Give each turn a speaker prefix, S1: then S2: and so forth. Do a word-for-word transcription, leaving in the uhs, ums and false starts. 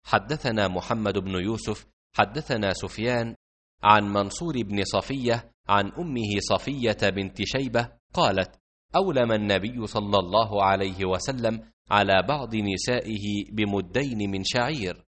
S1: حدثنا محمد بن يوسف حدثنا سفيان عن منصور بن صفية عن أمه صفية بنت شيبة قالت: أولم النبي صلى الله عليه وسلم على بعض نسائه بمدين من شعير،